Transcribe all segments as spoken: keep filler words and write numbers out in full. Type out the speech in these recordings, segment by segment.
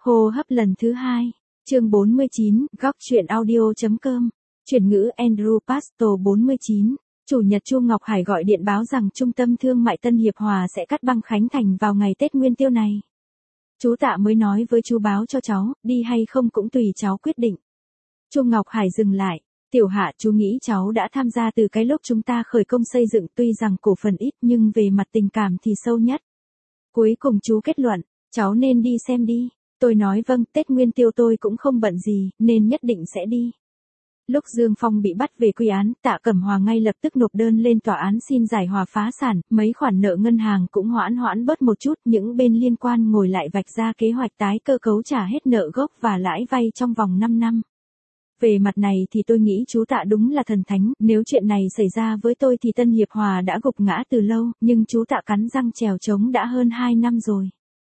Hô hấp lần thứ hai. Chương bốn mươi chín, góc truyện audio.com. Chuyển ngữ Andrew Pastor bốn mươi chín. Chủ nhật Chu Ngọc Hải gọi điện báo rằng Trung tâm Thương mại Tân Hiệp Hòa sẽ cắt băng khánh thành vào ngày Tết Nguyên Tiêu này. Chú Tạ mới nói với chú báo cho cháu, đi hay không cũng tùy cháu quyết định. Chu Ngọc Hải dừng lại. Tiểu Hạ, chú nghĩ cháu đã tham gia từ cái lúc chúng ta khởi công xây dựng, tuy rằng cổ phần ít nhưng về mặt tình cảm thì sâu nhất. Cuối cùng chú kết luận, cháu nên đi xem đi. Tôi nói vâng, Tết Nguyên Tiêu tôi cũng không bận gì, nên nhất định sẽ đi. Lúc Dương Phong bị bắt về quy án, Tạ Cẩm Hòa ngay lập tức nộp đơn lên tòa án xin giải hòa phá sản, mấy khoản nợ ngân hàng cũng hoãn hoãn bớt một chút, những bên liên quan ngồi lại vạch ra kế hoạch tái cơ cấu trả hết nợ gốc và lãi vay trong vòng năm năm. Về mặt này thì tôi nghĩ chú Tạ đúng là thần thánh, nếu chuyện này xảy ra với tôi thì Tân Hiệp Hòa đã gục ngã từ lâu, nhưng chú Tạ cắn răng trèo trống đã hơn hai năm rồi.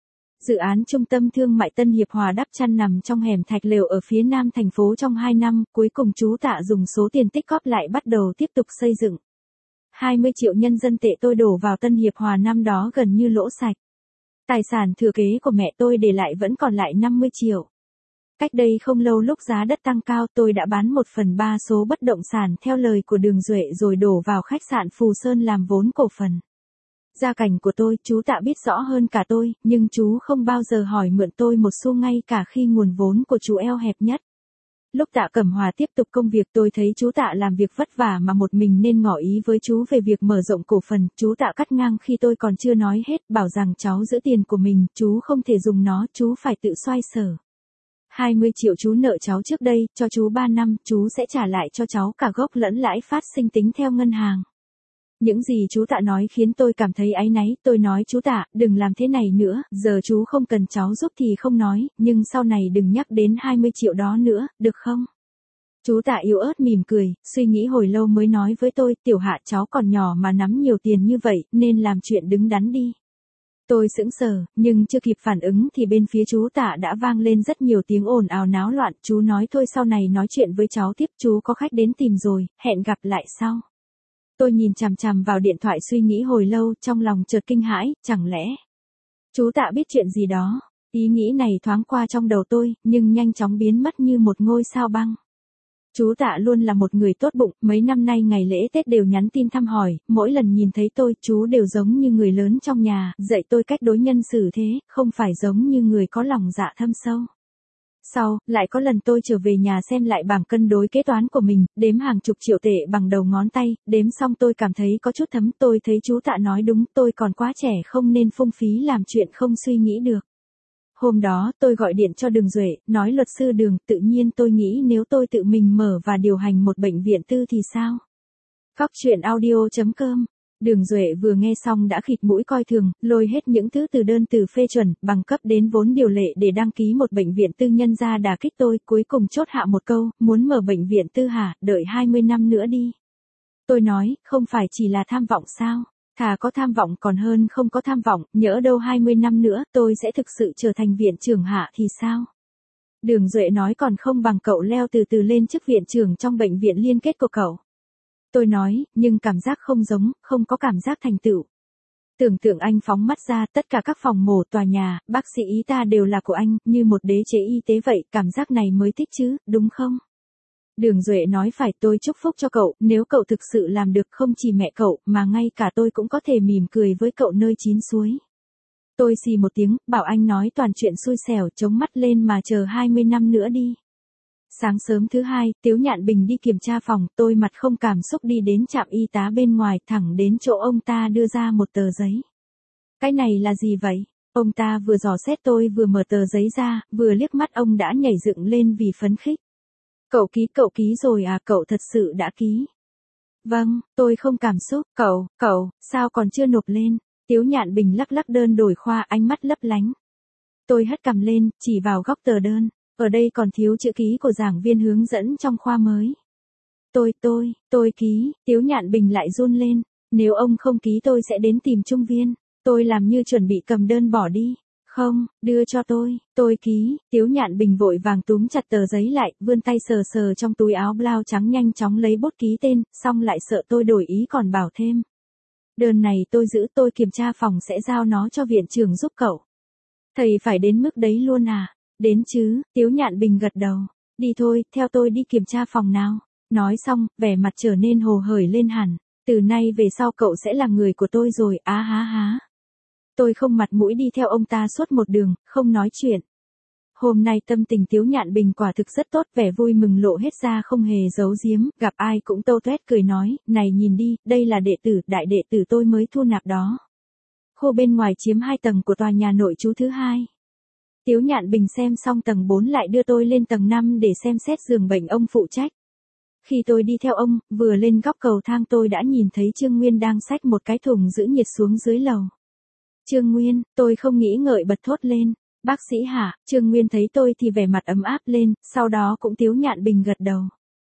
Dự án Trung tâm Thương mại Tân Hiệp Hòa đắp chăn nằm trong hẻm thạch lều ở phía nam thành phố trong hai năm, cuối cùng chú Tạ dùng số tiền tích góp lại bắt đầu tiếp tục xây dựng. hai mươi triệu nhân dân tệ tôi đổ vào Tân Hiệp Hòa năm đó gần như lỗ sạch. Tài sản thừa kế của mẹ tôi để lại vẫn còn lại năm mươi triệu. Cách đây không lâu lúc giá đất tăng cao tôi đã bán một phần ba số bất động sản theo lời của Đường Duệ rồi đổ vào khách sạn Phù Sơn làm vốn cổ phần. Gia cảnh của tôi, chú Tạ biết rõ hơn cả tôi, nhưng chú không bao giờ hỏi mượn tôi một xu ngay cả khi nguồn vốn của chú eo hẹp nhất. Lúc Tạ Cẩm Hòa tiếp tục công việc tôi thấy chú Tạ làm việc vất vả mà một mình nên ngỏ ý với chú về việc mở rộng cổ phần, chú Tạ cắt ngang khi tôi còn chưa nói hết, bảo rằng cháu giữ tiền của mình, chú không thể dùng nó, chú phải tự xoay sở. hai mươi triệu chú nợ cháu trước đây, cho chú ba năm, chú sẽ trả lại cho cháu cả gốc lẫn lãi phát sinh tính theo ngân hàng. Những gì chú Tạ nói khiến tôi cảm thấy áy náy, tôi nói chú Tạ, đừng làm thế này nữa, giờ chú không cần cháu giúp thì không nói, nhưng sau này đừng nhắc đến hai mươi triệu đó nữa, được không? Chú Tạ yếu ớt mỉm cười, suy nghĩ hồi lâu mới nói với tôi, Tiểu Hạ cháu còn nhỏ mà nắm nhiều tiền như vậy, nên làm chuyện đứng đắn đi. Tôi sững sờ, nhưng chưa kịp phản ứng thì bên phía chú Tạ đã vang lên rất nhiều tiếng ồn ào náo loạn, chú nói thôi sau này nói chuyện với cháu tiếp, chú có khách đến tìm rồi, hẹn gặp lại sau. Tôi nhìn chằm chằm vào điện thoại suy nghĩ hồi lâu, trong lòng chợt kinh hãi, chẳng lẽ chú Tạ biết chuyện gì đó? Ý nghĩ này thoáng qua trong đầu tôi, nhưng nhanh chóng biến mất như một ngôi sao băng. Chú Tạ luôn là một người tốt bụng, mấy năm nay ngày lễ Tết đều nhắn tin thăm hỏi, mỗi lần nhìn thấy tôi, chú đều giống như người lớn trong nhà, dạy tôi cách đối nhân xử thế, không phải giống như người có lòng dạ thâm sâu. Sau, lại có lần tôi trở về nhà xem lại bảng cân đối kế toán của mình, đếm hàng chục triệu tệ bằng đầu ngón tay, đếm xong tôi cảm thấy có chút thấm, tôi thấy chú Tạ nói đúng, tôi còn quá trẻ không nên phung phí làm chuyện không suy nghĩ được. Hôm đó, tôi gọi điện cho Đường Duệ, nói luật sư Đường, tự nhiên tôi nghĩ nếu tôi tự mình mở và điều hành một bệnh viện tư thì sao? Góc truyện audio.com. Đường Duệ vừa nghe xong đã khịt mũi coi thường, lôi hết những thứ từ đơn từ phê chuẩn, bằng cấp đến vốn điều lệ để đăng ký một bệnh viện tư nhân ra đả kích tôi, cuối cùng chốt hạ một câu, muốn mở bệnh viện tư hả, đợi hai mươi năm nữa đi. Tôi nói, không phải chỉ là tham vọng sao? Thà có tham vọng còn hơn không có tham vọng, nhỡ đâu hai mươi năm nữa tôi sẽ thực sự trở thành viện trưởng hạ thì sao? Đường Duệ nói còn không bằng cậu leo từ từ lên chức viện trưởng trong bệnh viện liên kết của cậu. Tôi nói, nhưng cảm giác không giống, không có cảm giác thành tựu. Tưởng tượng anh phóng mắt ra, tất cả các phòng mổ tòa nhà, bác sĩ y tá đều là của anh, như một đế chế y tế vậy, cảm giác này mới thích chứ, đúng không? Đường Duệ nói phải, tôi chúc phúc cho cậu, nếu cậu thực sự làm được không chỉ mẹ cậu, mà ngay cả tôi cũng có thể mỉm cười với cậu nơi chín suối. Tôi xì một tiếng, bảo anh nói toàn chuyện xui xẻo, chống mắt lên mà chờ hai mươi năm nữa đi. Sáng sớm thứ hai, Tiếu Nhạn Bình đi kiểm tra phòng, tôi mặt không cảm xúc đi đến trạm y tá bên ngoài, thẳng đến chỗ ông ta đưa ra một tờ giấy. Cái này là gì vậy? Ông ta vừa dò xét tôi vừa mở tờ giấy ra, vừa liếc mắt ông đã nhảy dựng lên vì phấn khích. Cậu ký, cậu ký rồi à, cậu thật sự đã ký. Vâng, tôi không cảm xúc, cậu, cậu, sao còn chưa nộp lên? Tiếu Nhạn Bình lắc lắc đơn đổi khoa, ánh mắt lấp lánh. Tôi hất cằm lên, chỉ vào góc tờ đơn. Ở đây còn thiếu chữ ký của giảng viên hướng dẫn trong khoa mới. Tôi, tôi, tôi ký, Tiếu Nhạn Bình lại run lên. Nếu ông không ký tôi sẽ đến tìm trung viên. Tôi làm như chuẩn bị cầm đơn bỏ đi. Không, đưa cho tôi, tôi ký. Tiếu Nhạn Bình vội vàng túm chặt tờ giấy lại, vươn tay sờ sờ trong túi áo blau trắng nhanh chóng lấy bút ký tên, xong lại sợ tôi đổi ý còn bảo thêm. Đơn này tôi giữ, tôi kiểm tra phòng sẽ giao nó cho viện trưởng giúp cậu. Thầy phải đến mức đấy luôn à? Đến chứ, Tiếu Nhạn Bình gật đầu. Đi thôi, theo tôi đi kiểm tra phòng nào. Nói xong, vẻ mặt trở nên hồ hởi lên hẳn. Từ nay về sau cậu sẽ là người của tôi rồi, á há há. Tôi không mặt mũi đi theo ông ta suốt một đường, không nói chuyện. Hôm nay tâm tình Tiếu Nhạn Bình quả thực rất tốt, vẻ vui mừng lộ hết ra không hề giấu giếm, gặp ai cũng tâu tuét cười nói, này nhìn đi, đây là đệ tử, đại đệ tử tôi mới thu nạp đó. Khu bên ngoài chiếm hai tầng của tòa nhà nội trú thứ hai. Tiếu Nhạn Bình xem xong tầng bốn lại đưa tôi lên tầng năm để xem xét giường bệnh ông phụ trách. Khi tôi đi theo ông, vừa lên góc cầu thang tôi đã nhìn thấy Trương Nguyên đang xách một cái thùng giữ nhiệt xuống dưới lầu. Trương Nguyên, tôi không nghĩ ngợi bật thốt lên. Bác sĩ hả? Trương Nguyên thấy tôi thì vẻ mặt ấm áp lên, sau đó cũng Tiếu Nhạn Bình gật đầu.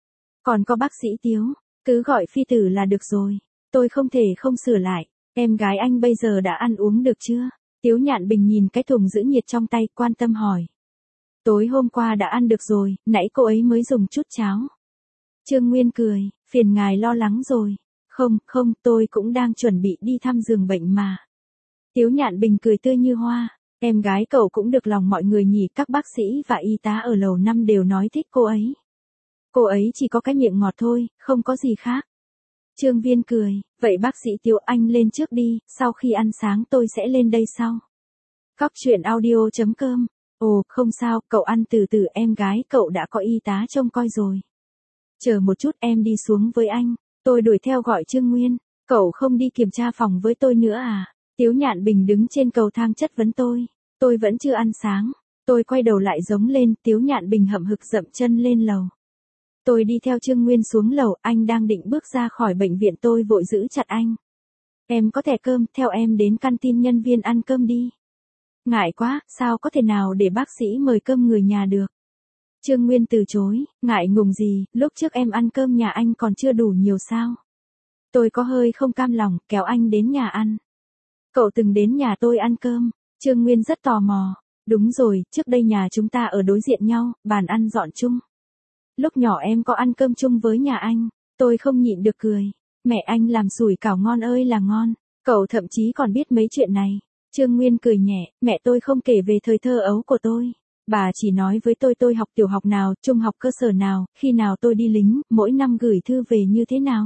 Còn có bác sĩ Tiếu, cứ gọi phi tử là được rồi. Tôi không thể không sửa lại. Em gái anh bây giờ đã ăn uống được chưa? Tiếu Nhạn Bình nhìn cái thùng giữ nhiệt trong tay, quan tâm hỏi. Tối hôm qua đã ăn được rồi, nãy cô ấy mới dùng chút cháo. Trương Nguyên cười, phiền ngài lo lắng rồi. Không, không, tôi cũng đang chuẩn bị đi thăm giường bệnh mà. Tiếu Nhạn Bình cười tươi như hoa. Em gái cậu cũng được lòng mọi người nhỉ, các bác sĩ và y tá ở lầu năm đều nói thích cô ấy. Cô ấy chỉ có cái miệng ngọt thôi, không có gì khác. Trương Viên cười, vậy bác sĩ Tiếu anh lên trước đi, sau khi ăn sáng tôi sẽ lên đây sau. Góc truyện audio chấm com. Ồ, không sao, cậu ăn từ từ, em gái cậu đã có y tá trông coi rồi. Chờ một chút em đi xuống với anh. Tôi đuổi theo gọi Trương Nguyên, cậu không đi kiểm tra phòng với tôi nữa à? Tiếu Nhạn Bình đứng trên cầu thang chất vấn tôi. Tôi vẫn chưa ăn sáng. Tôi quay đầu lại giống lên, Tiếu Nhạn Bình hậm hực dậm chân lên lầu. Tôi đi theo Trương Nguyên xuống lầu, anh đang định bước ra khỏi bệnh viện tôi vội giữ chặt anh. Em có thẻ cơm, theo em đến canteen nhân viên ăn cơm đi. Ngại quá, sao có thể nào để bác sĩ mời cơm người nhà được. Trương Nguyên từ chối, ngại ngùng gì, lúc trước em ăn cơm nhà anh còn chưa đủ nhiều sao. Tôi có hơi không cam lòng, kéo anh đến nhà ăn. Cậu từng đến nhà tôi ăn cơm. Trương Nguyên rất tò mò. Đúng rồi, trước đây nhà chúng ta ở đối diện nhau, bàn ăn dọn chung. Lúc nhỏ em có ăn cơm chung với nhà anh. Tôi không nhịn được cười. Mẹ anh làm sủi cảo ngon ơi là ngon. Cậu thậm chí còn biết mấy chuyện này. Trương Nguyên cười nhẹ, mẹ tôi không kể về thời thơ ấu của tôi. Bà chỉ nói với tôi tôi học tiểu học nào, trung học cơ sở nào, khi nào tôi đi lính, mỗi năm gửi thư về như thế nào.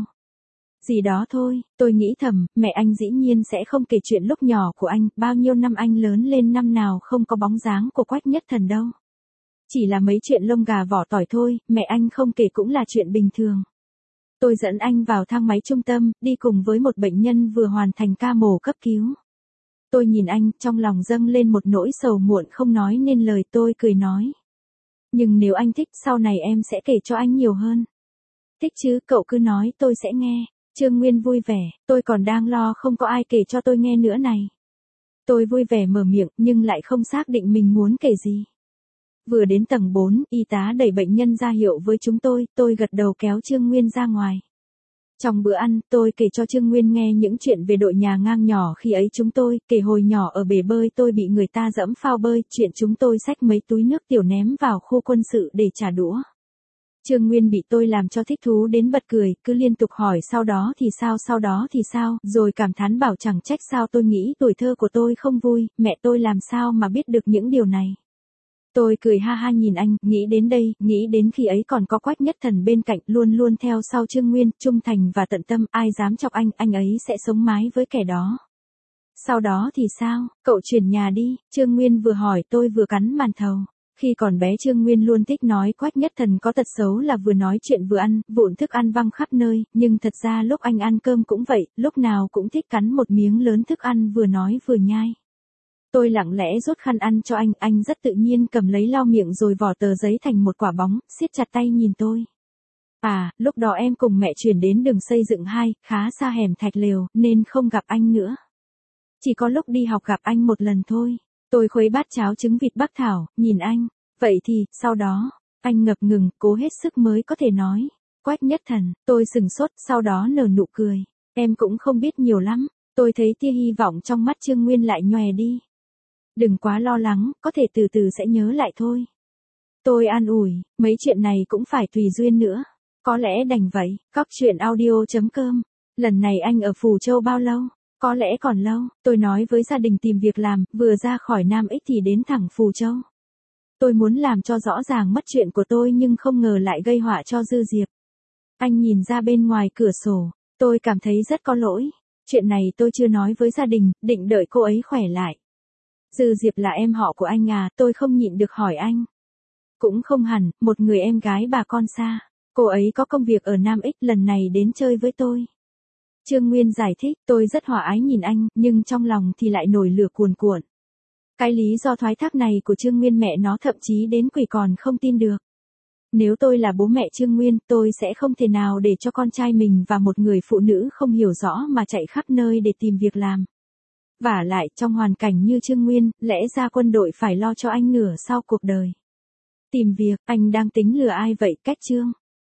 Gì đó thôi, tôi nghĩ thầm, mẹ anh dĩ nhiên sẽ không kể chuyện lúc nhỏ của anh, bao nhiêu năm anh lớn lên năm nào không có bóng dáng của Quách Nhất Thần đâu. Chỉ là mấy chuyện lông gà vỏ tỏi thôi, mẹ anh không kể cũng là chuyện bình thường. Tôi dẫn anh vào thang máy trung tâm, đi cùng với một bệnh nhân vừa hoàn thành ca mổ cấp cứu. Tôi nhìn anh, trong lòng dâng lên một nỗi sầu muộn không nói nên lời, tôi cười nói. Nhưng nếu anh thích, sau này em sẽ kể cho anh nhiều hơn. Thích chứ, cậu cứ nói tôi sẽ nghe. Trương Nguyên vui vẻ, tôi còn đang lo không có ai kể cho tôi nghe nữa này. Tôi vui vẻ mở miệng nhưng lại không xác định mình muốn kể gì. Vừa đến tầng bốn, y tá đẩy bệnh nhân ra hiệu với chúng tôi, tôi gật đầu kéo Trương Nguyên ra ngoài. Trong bữa ăn, tôi kể cho Trương Nguyên nghe những chuyện về đội nhà ngang nhỏ khi ấy chúng tôi, kể hồi nhỏ ở bể bơi tôi bị người ta dẫm phao bơi, chuyện chúng tôi xách mấy túi nước tiểu ném vào khu quân sự để trả đũa. Trương Nguyên bị tôi làm cho thích thú đến bật cười, cứ liên tục hỏi sau đó thì sao sau đó thì sao, rồi cảm thán bảo chẳng trách sao tôi nghĩ tuổi thơ của tôi không vui, mẹ tôi làm sao mà biết được những điều này. Tôi cười ha ha nhìn anh, nghĩ đến đây, nghĩ đến khi ấy còn có Quách Nhất Thần bên cạnh, luôn luôn theo sau Trương Nguyên, trung thành và tận tâm, ai dám chọc anh, anh ấy sẽ sống mái với kẻ đó. Sau đó thì sao, cậu chuyển nhà đi, Trương Nguyên vừa hỏi tôi vừa cắn màn thầu. Khi còn bé Trương Nguyên luôn thích nói Quách Nhất Thần có tật xấu là vừa nói chuyện vừa ăn, vụn thức ăn văng khắp nơi, nhưng thật ra lúc anh ăn cơm cũng vậy, lúc nào cũng thích cắn một miếng lớn thức ăn vừa nói vừa nhai. Tôi lặng lẽ rút khăn ăn cho anh, anh rất tự nhiên cầm lấy lau miệng rồi vỏ tờ giấy thành một quả bóng, siết chặt tay nhìn tôi. À, lúc đó em cùng mẹ chuyển đến đường xây dựng hai, khá xa hẻm Thạch Lều, nên không gặp anh nữa. Chỉ có lúc đi học gặp anh một lần thôi. Tôi khuấy bát cháo trứng vịt Bắc Thảo, nhìn anh. Vậy thì, sau đó, anh ngập ngừng, cố hết sức mới có thể nói. Quách Nhất Thần, tôi sừng sốt, sau đó nở nụ cười. Em cũng không biết nhiều lắm. Tôi thấy tia hy vọng trong mắt Trương Nguyên lại nhòe đi. Đừng quá lo lắng, có thể từ từ sẽ nhớ lại thôi. Tôi an ủi, mấy chuyện này cũng phải tùy duyên nữa. Có lẽ đành vậy. Góc truyện audio chấm com. Lần này anh ở Phù Châu bao lâu? Có lẽ còn lâu. Tôi nói với gia đình tìm việc làm, vừa ra khỏi Nam Ích thì đến thẳng Phù Châu. Tôi muốn làm cho rõ ràng mất chuyện của tôi nhưng không ngờ lại gây họa cho Dư Diệp. Anh nhìn ra bên ngoài cửa sổ, tôi cảm thấy rất có lỗi. Chuyện này tôi chưa nói với gia đình, định đợi cô ấy khỏe lại. Dư Diệp là em họ của anh à, tôi không nhịn được hỏi anh. Cũng không hẳn, một người em gái bà con xa. Cô ấy có công việc ở Nam Ích, lần này đến chơi với tôi. Trương Nguyên giải thích, tôi rất hòa ái nhìn anh, nhưng trong lòng thì lại nổi lửa cuồn cuộn. Cái lý do thoái thác này của Trương Nguyên mẹ nó thậm chí đến quỷ còn không tin được. Nếu tôi là bố mẹ Trương Nguyên, tôi sẽ không thể nào để cho con trai mình và một người phụ nữ không hiểu rõ mà chạy khắp nơi để tìm việc làm. Vả lại, trong hoàn cảnh như Trương Nguyên, lẽ ra quân đội phải lo cho anh nửa sau cuộc đời. Tìm việc, anh đang tính lừa ai vậy, Cách Trương?